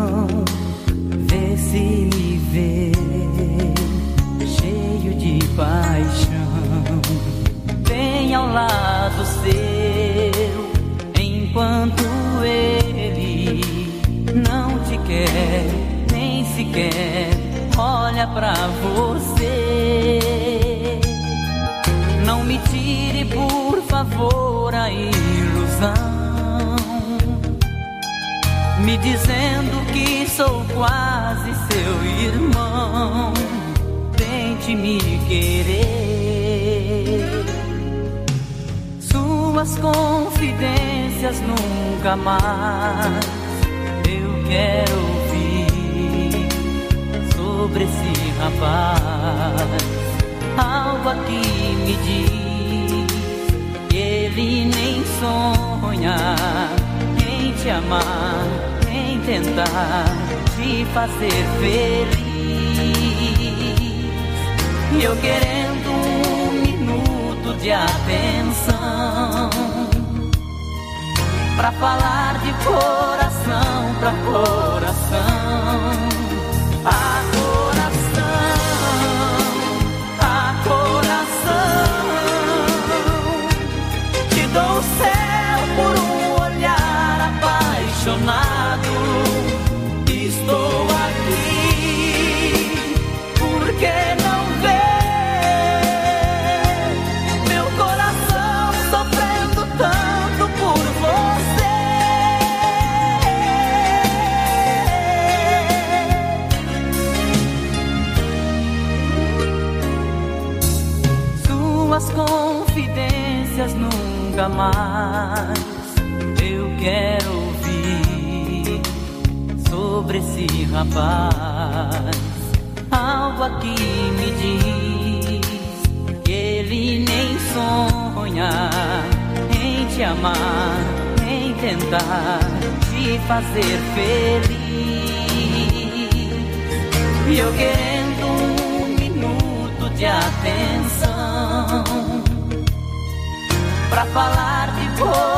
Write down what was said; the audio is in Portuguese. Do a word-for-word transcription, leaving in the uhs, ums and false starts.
vê se me vê cheio de paixão, bem ao lado seu, enquanto ele não te quer, nem sequer olha pra você. Não me tire, por favor, a ilusão, me dizendo que sou quase seu irmão. Tente me querer, suas confidências nunca mais eu quero ouvir sobre esse rapaz. Algo aqui me diz que ele nem sonha em te amar, em tentar te fazer feliz. E eu querendo um minuto de atenção pra falar de coração pra coração. A coração, a coração, te dou o céu por um olhar apaixonado. Estou aqui porque não vê meu coração sofrendo tanto por você. Suas confidências nunca mais eu quero ouvir sobre esse rapaz. Algo aqui me diz que ele nem sonha em te amar, em tentar te fazer feliz. E eu querendo um minuto de atenção pra falar de coisa